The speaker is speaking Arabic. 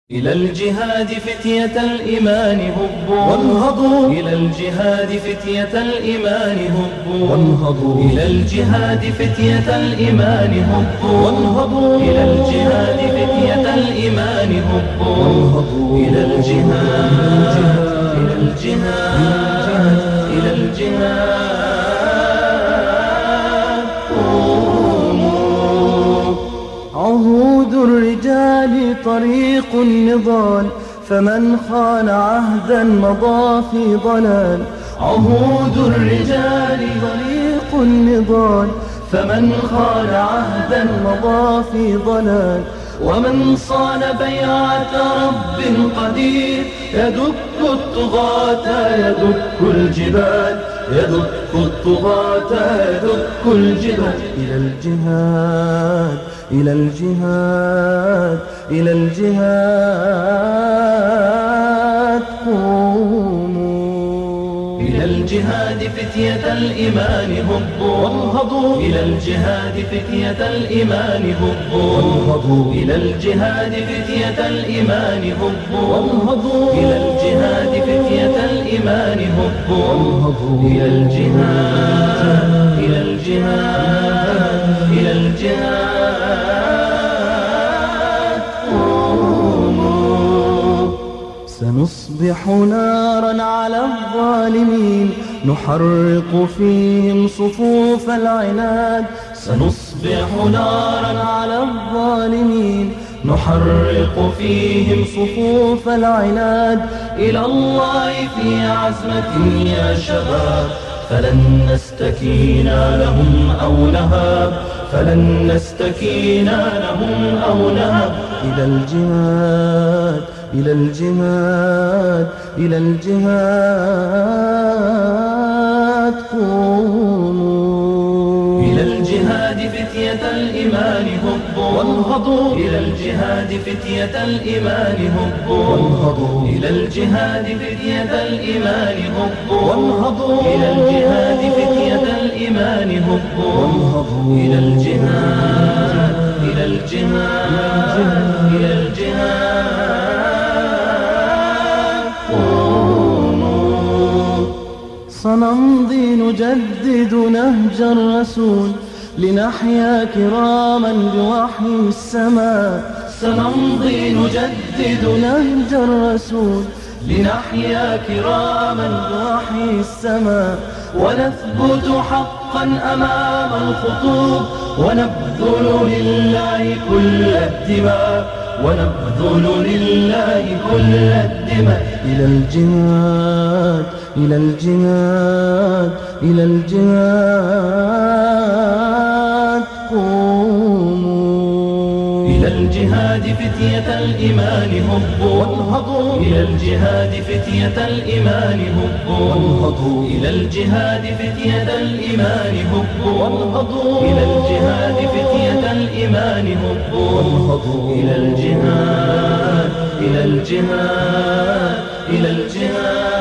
إلى الجهاد فتية الإيمان هبوا وانهضوا، إلى الجهاد فتية الإيمان هبوا وانهضوا، إلى الجهاد فتية الإيمان هبوا وانهضوا، إلى الجهاد فتية الإيمان هبوا وانهضوا، إلى الجهاد، إلى الجهاد، إلى الجهاد. عهود الرجال طريق النضال، فمن خان عهدا مضى في ضلال. عهود الرجال طريق النضال، فمن خان عهدا مضى في ضلال. ومن صان بيعة رب قدير، يدك الطغاة يدك الجبال، يدك الطغاة يدك الجبال. إلى الجهاد، إلى الجهاد، إلى الجهاد قوموا. إلى الجهاد فتية الإيمان هبوا وانهضوا، إلى الجهاد فتية الإيمان هبوا وانهضوا، إلى الجهاد فتية الإيمان هبوا وانهضوا، إلى الجهاد فتية الإيمان هبوا وانهضوا، إلى الجهاد، إلى الجهاد، إلى الجهاد قوموا. سنصبح نارا على الظالمين، نحرق فيهم صفوف العناد. سنصبح نارا على الظالمين، نحرق فيهم صفوف العناد. إلى الله في عزمة يا شباب، فلن نستكين لهم أو نهاب، فلن نستكين لهم أو نهاب. إلى الجهاد، إلى الجهاد، إلى الجهاد قوموا. إلى الجهاد فتية الإيمان هبوا وانهضوا، إلى الجهاد فتية الإيمان هبوا وانهضوا، إلى الجهاد فتية الإيمان هبوا وانهضوا، إلى الجهاد فتية الإيمان هبوا وانهضوا، إلى الجهاد، إلى الجهاد، إلى الجهاد قوموا. سنمضي نجدد نهج الرسول، لنحيا كراما بوحي السماء. سنمضي نجدد نهج الرسول، لنحيا كراما بوحي السماء. ونثبت حقا أمام الخطوب، ونبذل لله كل الدماء، ونبذل لله كل الدماء. إلى الجهاد، إلى الجهاد، إلى الجهاد قوموا. إلى الجهاد فتية الإيمان هبوا وانهضوا، إلى الجهاد فتية الإيمان هبوا وانهضوا، إلى الجهاد فتية الإيمان هبوا وانهضوا، إلى الجهاد فتية الإيمان هبوا وانهضوا، إلى الجهاد، إلى الجهاد، إلى الجهاد.